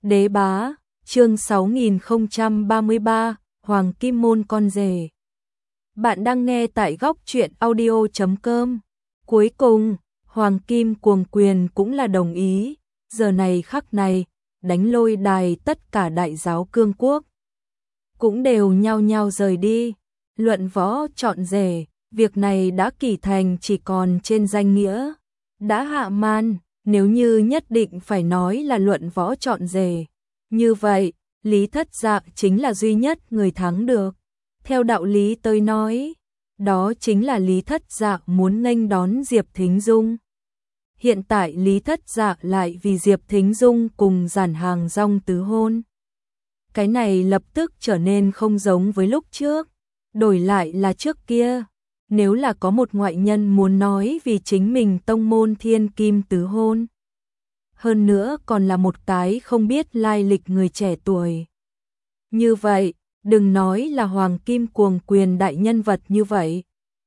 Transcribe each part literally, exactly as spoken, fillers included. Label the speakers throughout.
Speaker 1: Đế bá, chương sáu nghìn không trăm ba mươi ba, Hoàng Kim Môn con rể. Bạn đang nghe tại góc truyện audio chấm com. Cuối cùng, Hoàng Kim Cuồng Quyền cũng là đồng ý, giờ này khắc này, đánh lôi đài tất cả đại giáo cương quốc. Cũng đều nhao nhao rời đi, luận võ chọn rể, việc này đã kỳ thành chỉ còn trên danh nghĩa. Đã hạ man, nếu như nhất định phải nói là luận võ chọn rể. Như vậy, Lý Thất Dạ chính là duy nhất người thắng được. Theo đạo lý tôi nói, đó chính là Lý Thất Dạ muốn nghênh đón Diệp Thính Dung. Hiện tại Lý Thất Dạ lại vì Diệp Thính Dung cùng Giản Hàng Rong tứ hôn. Cái này lập tức trở nên không giống với lúc trước, đổi lại là trước kia. Nếu là có một ngoại nhân muốn nói vì chính mình tông môn thiên kim tứ hôn. Hơn nữa còn là một cái không biết lai lịch người trẻ tuổi. Như vậy, đừng nói là Hoàng Kim Cuồng Quyền đại nhân vật như vậy.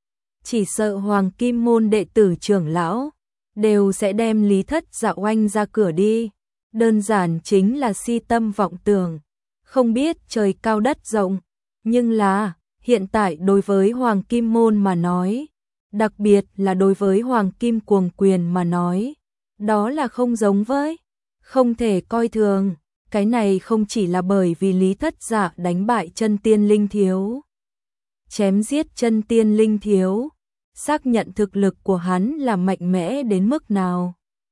Speaker 1: Chỉ sợ Hoàng Kim môn đệ tử trưởng lão, đều sẽ đem Lý Thất Dạ oanh ra cửa đi. Đơn giản chính là si tâm vọng tưởng, không biết trời cao đất rộng. Nhưng là, hiện tại đối với Hoàng Kim môn mà nói, đặc biệt là đối với Hoàng Kim Cuồng Quyền mà nói, đó là không giống với, không thể coi thường. Cái này không chỉ là bởi vì Lý Thất Dạ đánh bại chân tiên linh thiếu, chém giết chân tiên linh thiếu, xác nhận thực lực của hắn là mạnh mẽ đến mức nào.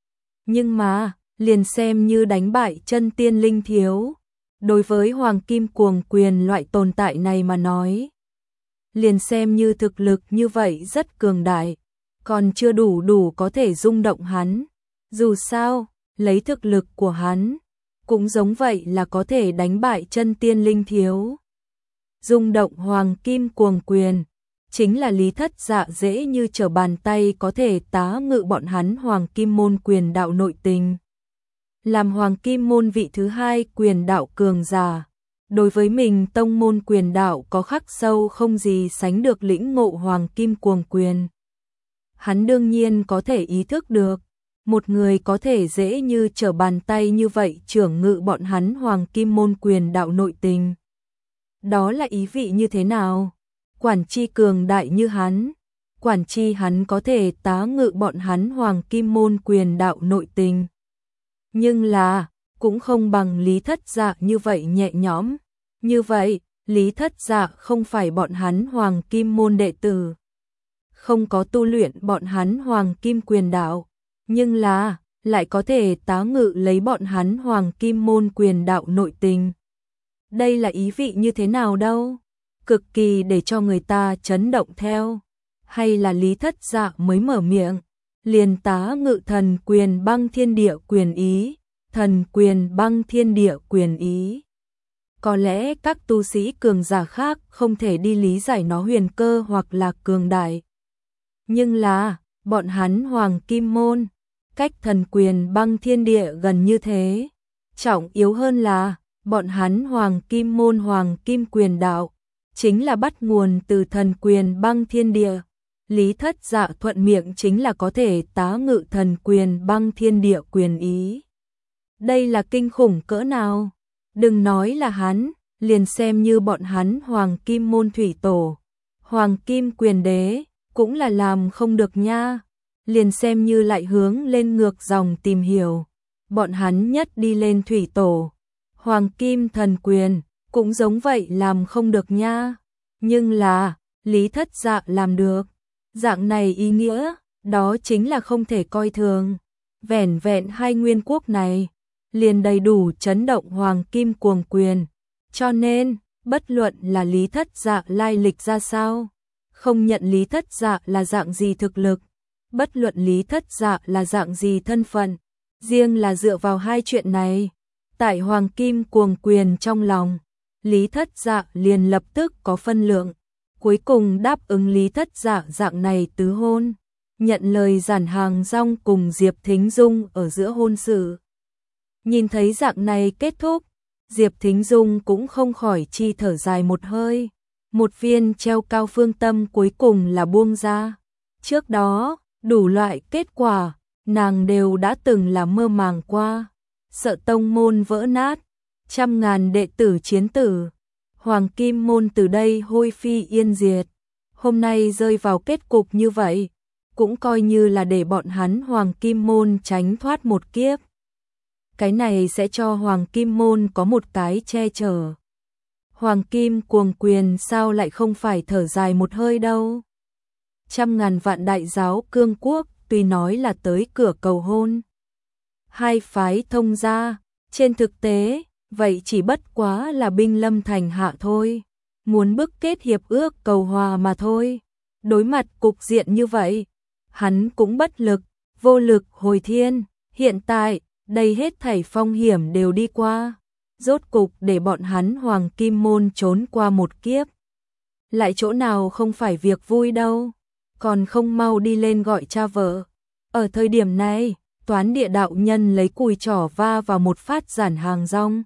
Speaker 1: Nhưng mà, liền xem như đánh bại chân tiên linh thiếu, đối với Hoàng Kim Cuồng Quyền loại tồn tại này mà nói, liền xem như thực lực như vậy rất cường đại, còn chưa đủ đủ có thể rung động hắn. Dù sao, lấy thực lực của hắn, cũng giống vậy là có thể đánh bại chân tiên linh thiếu. Rung động Hoàng Kim Cuồng Quyền, chính là Lý Thất Dạ dễ như trở bàn tay có thể tá ngự bọn hắn Hoàng Kim môn quyền đạo nội tình. Làm Hoàng Kim môn vị thứ hai quyền đạo cường giả, đối với mình tông môn quyền đạo có khắc sâu không gì sánh được lĩnh ngộ Hoàng Kim Cuồng Quyền. Hắn đương nhiên có thể ý thức được, một người có thể dễ như trở bàn tay như vậy trưởng ngự bọn hắn Hoàng Kim môn quyền đạo nội tình. Đó là ý vị như thế nào? Quản chi cường đại như hắn, quản chi hắn có thể tá ngự bọn hắn Hoàng Kim môn quyền đạo nội tình. Nhưng là, cũng không bằng Lý Thất Dạ như vậy nhẹ nhõm. Như vậy, Lý Thất Dạ không phải bọn hắn Hoàng Kim môn đệ tử, không có tu luyện bọn hắn Hoàng Kim quyền đạo, nhưng là, lại có thể tá ngự lấy bọn hắn Hoàng Kim môn quyền đạo nội tình. Đây là ý vị như thế nào đâu? Cực kỳ để cho người ta chấn động theo. Hay là Lý Thất Dạ mới mở miệng, liền tá ngự thần quyền băng thiên địa quyền ý, thần quyền băng thiên địa quyền ý. Có lẽ các tu sĩ cường giả khác không thể đi lý giải nó huyền cơ hoặc là cường đại. Nhưng là, bọn hắn Hoàng Kim môn, cách thần quyền băng thiên địa gần như thế. Trọng yếu hơn là, bọn hắn Hoàng Kim môn Hoàng Kim quyền đạo, chính là bắt nguồn từ thần quyền băng thiên địa. Lý Thất Dạ thuận miệng chính là có thể tá ngự thần quyền băng thiên địa quyền ý. Đây là kinh khủng cỡ nào? Đừng nói là hắn, liền xem như bọn hắn Hoàng Kim môn thủy tổ, Hoàng Kim quyền đế, cũng là làm không được nha. Liền xem như lại hướng lên ngược dòng tìm hiểu, bọn hắn nhất đi lên thủy tổ, Hoàng Kim thần quyền, cũng giống vậy làm không được nha. Nhưng là, Lý Thất Dạ làm được. Dạng này ý nghĩa, đó chính là không thể coi thường. Vẻn vẹn hai nguyên quốc này, liền đầy đủ chấn động Hoàng Kim Cuồng Quyền. Cho nên, bất luận là Lý Thất Dạ lai lịch ra sao, không nhận Lý Thất Dạ là dạng gì thực lực, bất luận Lý Thất Dạ là dạng gì thân phận, riêng là dựa vào hai chuyện này, tại Hoàng Kim Cuồng Quyền trong lòng, Lý Thất Dạ liền lập tức có phân lượng. Cuối cùng đáp ứng Lý Thất Dạ dạng này tứ hôn, nhận lời Giản Hàng Rong cùng Diệp Thính Dung ở giữa hôn sự. Nhìn thấy dạng này kết thúc, Diệp Thính Dung cũng không khỏi chi thở dài một hơi. Một viên treo cao phương tâm cuối cùng là buông ra. Trước đó, đủ loại kết quả, nàng đều đã từng là mơ màng qua. sợ tông môn vỡ nát, trăm ngàn đệ tử chiến tử, Hoàng Kim môn từ đây hôi phi yên diệt. Hôm nay rơi vào kết cục như vậy, cũng coi như là để bọn hắn Hoàng Kim môn tránh thoát một kiếp. Cái này sẽ cho Hoàng Kim môn có một cái che chở. Hoàng Kim cuồng quyền sao lại không phải thở dài một hơi đâu. Trăm ngàn vạn đại giáo cương quốc tuy nói là tới cửa cầu hôn. Hai phái thông gia, trên thực tế, vậy chỉ bất quá là binh lâm thành hạ thôi. Muốn bức kết hiệp ước cầu hòa mà thôi. Đối mặt cục diện như vậy, hắn cũng bất lực, vô lực hồi thiên. Hiện tại, đây hết thảy phong hiểm đều đi qua. Rốt cục để bọn hắn Hoàng Kim môn trốn qua một kiếp. Lại chỗ nào không phải việc vui đâu. Còn không mau đi lên gọi cha vợ. Ở thời điểm này, Toán Địa đạo nhân lấy cùi trỏ va vào một phát Giản Hàng Rong.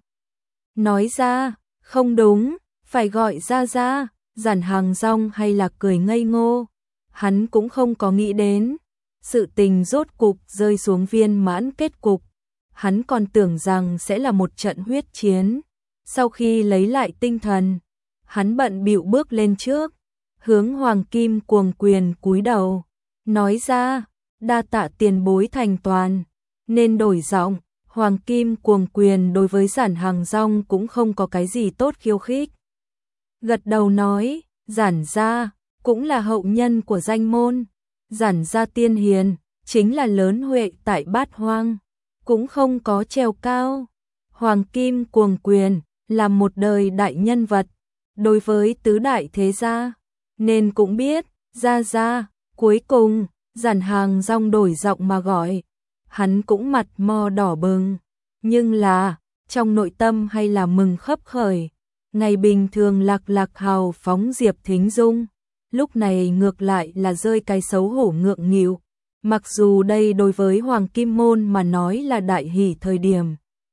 Speaker 1: Nói ra, không đúng, phải gọi ra ra. Giản Hàng Rong hay là cười ngây ngô. Hắn cũng không có nghĩ đến. Sự tình rốt cục rơi xuống viên mãn kết cục. Hắn còn tưởng rằng sẽ là một trận huyết chiến. Sau khi lấy lại tinh thần, hắn bận bịu bước lên trước, hướng Hoàng Kim cuồng quyền cúi đầu, nói ra, đa tạ tiền bối thành toàn. Nên đổi giọng, Hoàng Kim cuồng quyền đối với Giản Hàng Rong cũng không có cái gì tốt khiêu khích. Gật đầu nói, Giản gia cũng là hậu nhân của danh môn. Giản gia tiên hiền, chính là lớn huệ tại Bát Hoang, cũng không có trèo cao. Hoàng Kim cuồng quyền là một đời đại nhân vật, đối với tứ đại thế gia, nên cũng biết, gia gia. Cuối cùng, Giản Hàng Rong đổi giọng mà gọi, hắn cũng mặt mo đỏ bừng, nhưng là, trong nội tâm hay là mừng khấp khởi. Ngày bình thường lạc lạc hào phóng Diệp Thính Dung, lúc này ngược lại là rơi cái xấu hổ ngượng nghịu. Mặc dù đây đối với Hoàng Kim môn mà nói là đại hỷ thời điểm,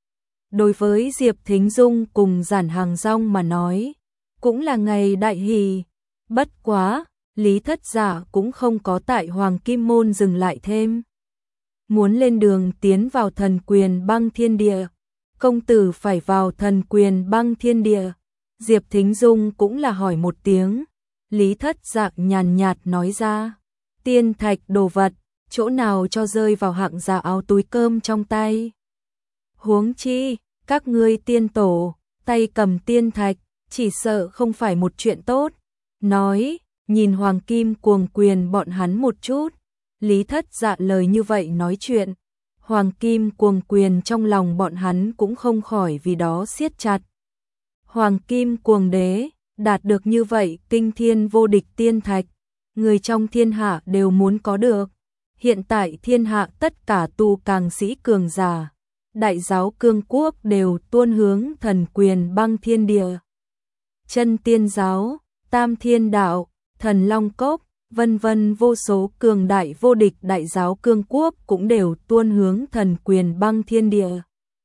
Speaker 1: đối với Diệp Thính Dung cùng Giản Hàng Rong mà nói, cũng là ngày đại hỷ. Bất quá, Lý Thất Giả cũng không có tại Hoàng Kim môn dừng lại thêm. Muốn lên đường tiến vào thần quyền băng thiên địa, công tử phải vào thần quyền băng thiên địa. Diệp Thính Dung cũng là hỏi một tiếng. Lý Thất Dạ nhàn nhạt nói ra, tiên thạch đồ vật, chỗ nào cho rơi vào hạng giả áo túi cơm trong tay. Huống chi, các ngươi tiên tổ, tay cầm tiên thạch, chỉ sợ không phải một chuyện tốt. Nói, nhìn Hoàng Kim cuồng quyền bọn hắn một chút. Lý Thất Dạ lời như vậy nói chuyện, Hoàng Kim cuồng quyền trong lòng bọn hắn cũng không khỏi vì đó siết chặt. Hoàng Kim cuồng đế, đạt được như vậy kinh thiên vô địch tiên thạch, người trong thiên hạ đều muốn có được. Hiện tại thiên hạ tất cả tu càng sĩ cường giả, đại giáo cương quốc đều tuôn hướng thần quyền băng thiên địa. Chân tiên giáo, tam thiên đạo, thần long cốc, vân vân vô số cường đại vô địch đại giáo cương quốc cũng đều tuôn hướng thần quyền băng thiên địa.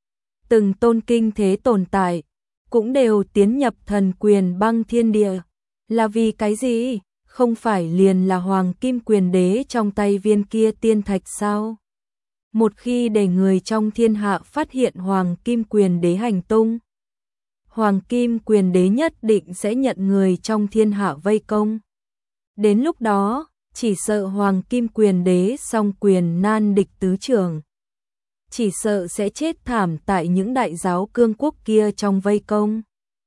Speaker 1: Từng tôn kinh thế tồn tại, cũng đều tiến nhập thần quyền băng thiên địa. Là vì cái gì? Không phải liền là Hoàng Kim quyền đế trong tay viên kia tiên thạch sao? Một khi để người trong thiên hạ phát hiện Hoàng Kim quyền đế hành tung, Hoàng Kim quyền đế nhất định sẽ nhận người trong thiên hạ vây công. Đến lúc đó, chỉ sợ Hoàng Kim quyền đế song quyền nan địch tứ trường, chỉ sợ sẽ chết thảm tại những đại giáo cương quốc kia trong vây công.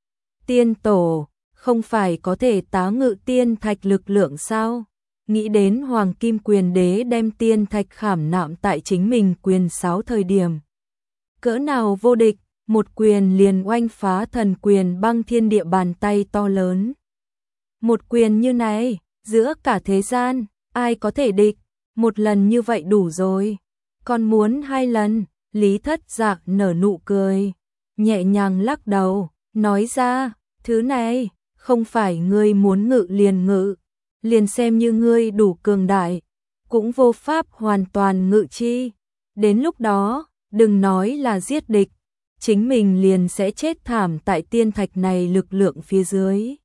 Speaker 1: Tiên tổ, không phải có thể tá ngự tiên thạch lực lượng sao? Nghĩ đến Hoàng Kim quyền đế đem tiên thạch khảm nạm tại chính mình quyền sáu thời điểm. Cỡ nào vô địch, một quyền liền oanh phá thần quyền băng thiên địa bàn tay to lớn. Một quyền như này, giữa cả thế gian, ai có thể địch, một lần như vậy đủ rồi. Còn muốn hai lần, Lý Thất Dạ nở nụ cười, nhẹ nhàng lắc đầu, nói ra, thứ này, không phải ngươi muốn ngự liền ngự, liền xem như ngươi đủ cường đại, cũng vô pháp hoàn toàn ngự chi. Đến lúc đó, đừng nói là giết địch, chính mình liền sẽ chết thảm tại tiên thạch này lực lượng phía dưới.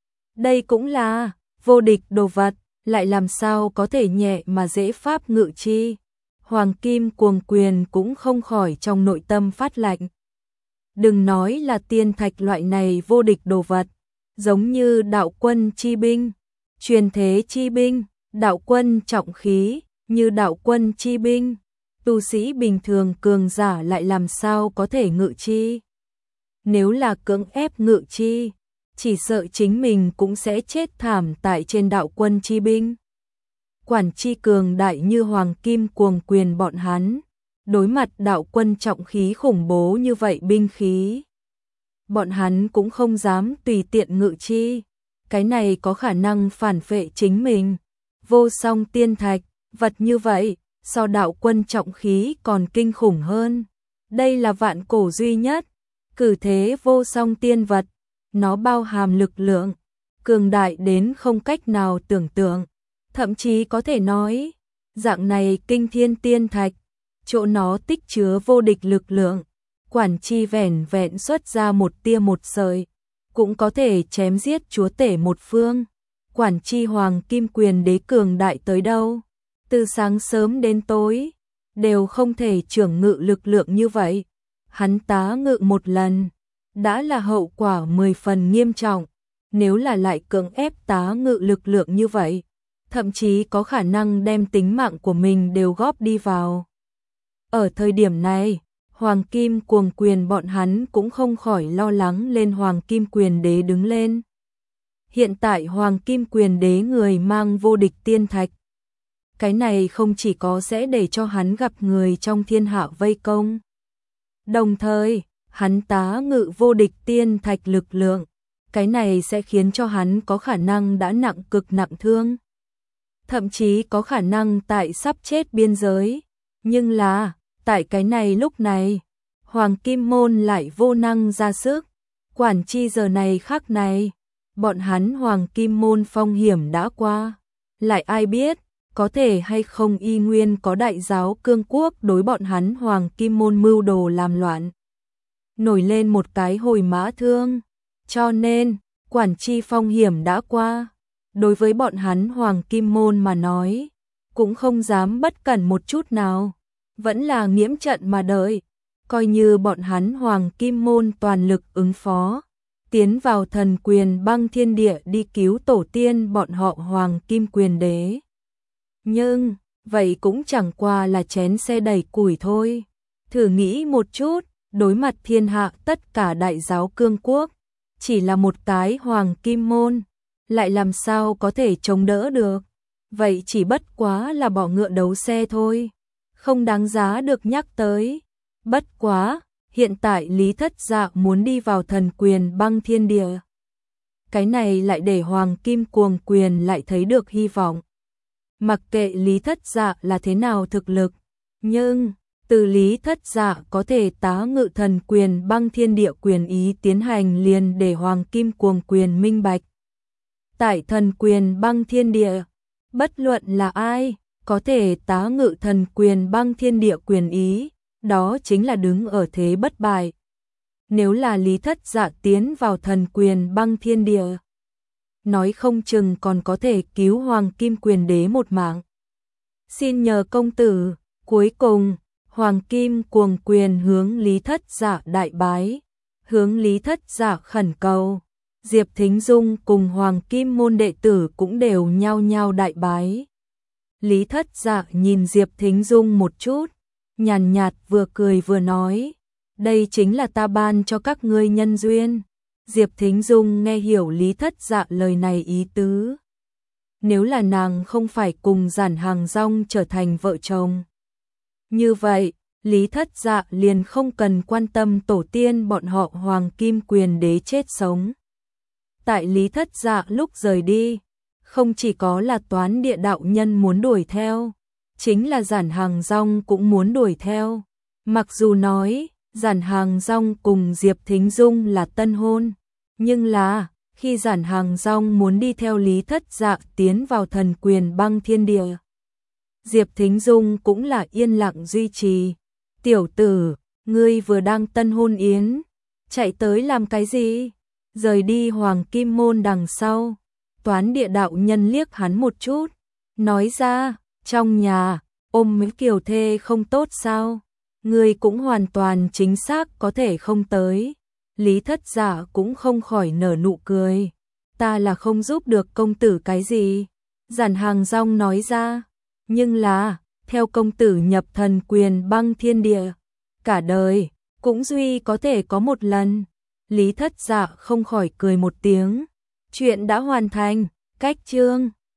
Speaker 1: Đây cũng là vô địch đồ vật, lại làm sao có thể nhẹ mà dễ pháp ngự chi. Hoàng Kim Cuồng Quyền cũng không khỏi trong nội tâm phát lạnh. Đừng nói là tiên thạch loại này vô địch đồ vật, giống như đạo quân chi binh, truyền thế chi binh, đạo quân trọng khí, như đạo quân chi binh, tu sĩ bình thường cường giả lại làm sao có thể ngự chi. Nếu là cưỡng ép ngự chi, chỉ sợ chính mình cũng sẽ chết thảm tại trên đạo quân chi binh. Quản chi cường đại như Hoàng Kim Cuồng Quyền bọn hắn, đối mặt đạo quân trọng khí khủng bố như vậy binh khí, bọn hắn cũng không dám tùy tiện ngự chi, cái này có khả năng phản phệ chính mình. Vô song tiên thạch, vật như vậy, so đạo quân trọng khí còn kinh khủng hơn. Đây là vạn cổ duy nhất, cử thế vô song tiên vật, nó bao hàm lực lượng, cường đại đến không cách nào tưởng tượng. Thậm chí có thể nói, dạng này kinh thiên tiên thạch, chỗ nó tích chứa vô địch lực lượng, quản chi vẻn vẹn xuất ra một tia một sợi, cũng có thể chém giết chúa tể một phương. Quản chi Hoàng Kim Quyền đế cường đại tới đâu, từ sáng sớm đến tối, đều không thể trưởng ngự lực lượng như vậy. Hắn tá ngự một lần, đã là hậu quả mười phần nghiêm trọng, nếu là lại cưỡng ép tá ngự lực lượng như vậy, thậm chí có khả năng đem tính mạng của mình đều góp đi vào. Ở thời điểm này, Hoàng Kim Cuồng Quyền bọn hắn cũng không khỏi lo lắng lên Hoàng Kim Quyền đế đứng lên. Hiện tại Hoàng Kim Quyền đế người mang vô địch tiên thạch. Cái này không chỉ có sẽ để cho hắn gặp người trong thiên hạ vây công. Đồng thời, hắn tá ngự vô địch tiên thạch lực lượng. Cái này sẽ khiến cho hắn có khả năng đã nặng cực nặng thương. Thậm chí có khả năng tại sắp chết biên giới. Nhưng là, tại cái này lúc này, Hoàng Kim Môn lại vô năng ra sức. Quản chi giờ này khắc này, bọn hắn Hoàng Kim Môn phong hiểm đã qua. Lại ai biết, có thể hay không y nguyên có đại giáo cương quốc đối bọn hắn Hoàng Kim Môn mưu đồ làm loạn. Nổi lên một cái hồi mã thương. Cho nên, quản chi phong hiểm đã qua. Đối với bọn hắn Hoàng Kim Môn mà nói, cũng không dám bất cẩn một chút nào. Vẫn là nghiễm trận mà đợi. Coi như bọn hắn Hoàng Kim Môn toàn lực ứng phó. Tiến vào thần quyền băng thiên địa đi cứu tổ tiên bọn họ Hoàng Kim Quyền đế. Nhưng, vậy cũng chẳng qua là chén xe đẩy củi thôi. Thử nghĩ một chút, đối mặt thiên hạ tất cả đại giáo cương quốc, chỉ là một cái Hoàng Kim Môn, lại làm sao có thể chống đỡ được. Vậy chỉ bất quá là bỏ ngựa đấu xe thôi, không đáng giá được nhắc tới. Bất quá, hiện tại Lý Thất Dạ muốn đi vào thần quyền băng thiên địa. Cái này lại để Hoàng Kim Cuồng Quyền lại thấy được hy vọng. Mặc kệ Lý Thất Dạ là thế nào thực lực, nhưng từ Lý Thất Dạ có thể tá ngự thần quyền băng thiên địa quyền ý tiến hành liền để Hoàng Kim Cuồng Quyền minh bạch. Tại thần quyền băng thiên địa, bất luận là ai có thể tá ngự thần quyền băng thiên địa quyền ý, đó chính là đứng ở thế bất bại. Nếu là Lý Thất Dạ tiến vào thần quyền băng thiên địa, nói không chừng còn có thể cứu Hoàng Kim Quyền đế một mạng. Xin nhờ công tử. Cuối cùng, Hoàng Kim Cuồng Quyền hướng Lý Thất Dạ đại bái, hướng Lý Thất Dạ khẩn cầu. Diệp Thính Dung cùng Hoàng Kim Môn đệ tử cũng đều nhao nhao đại bái. Lý Thất Dạ nhìn Diệp Thính Dung một chút, nhàn nhạt vừa cười vừa nói, đây chính là ta ban cho các ngươi nhân duyên. Diệp Thính Dung nghe hiểu Lý Thất Dạ lời này ý tứ. Nếu là nàng không phải cùng Giản Hàng Rong trở thành vợ chồng, như vậy, Lý Thất Dạ liền không cần quan tâm tổ tiên bọn họ Hoàng Kim Quyền đế chết sống. Tại Lý Thất Dạ lúc rời đi, không chỉ có là Toán Địa đạo nhân muốn đuổi theo, chính là Giản Hàng Rong cũng muốn đuổi theo. Mặc dù nói, Giản Hàng Rong cùng Diệp Thính Dung là tân hôn, nhưng là, khi Giản Hàng Rong muốn đi theo Lý Thất Dạ tiến vào thần quyền băng thiên địa, Diệp Thính Dung cũng là yên lặng duy trì. Tiểu tử, ngươi vừa đang tân hôn yến, chạy tới làm cái gì? Rời đi Hoàng Kim Môn đằng sau. Toán Địa đạo nhân liếc hắn một chút, nói ra, trong nhà, ôm mấy kiều thê không tốt sao? Ngươi cũng hoàn toàn chính xác có thể không tới. Lý Thất Dạ cũng không khỏi nở nụ cười. Ta là không giúp được công tử cái gì. Giản Hàng Rong nói ra. Nhưng là, theo công tử nhập thần quyền băng thiên địa, cả đời, cũng duy có thể có một lần. Lý Thất Dạ không khỏi cười một tiếng. Chuyện đã hoàn thành, cách chương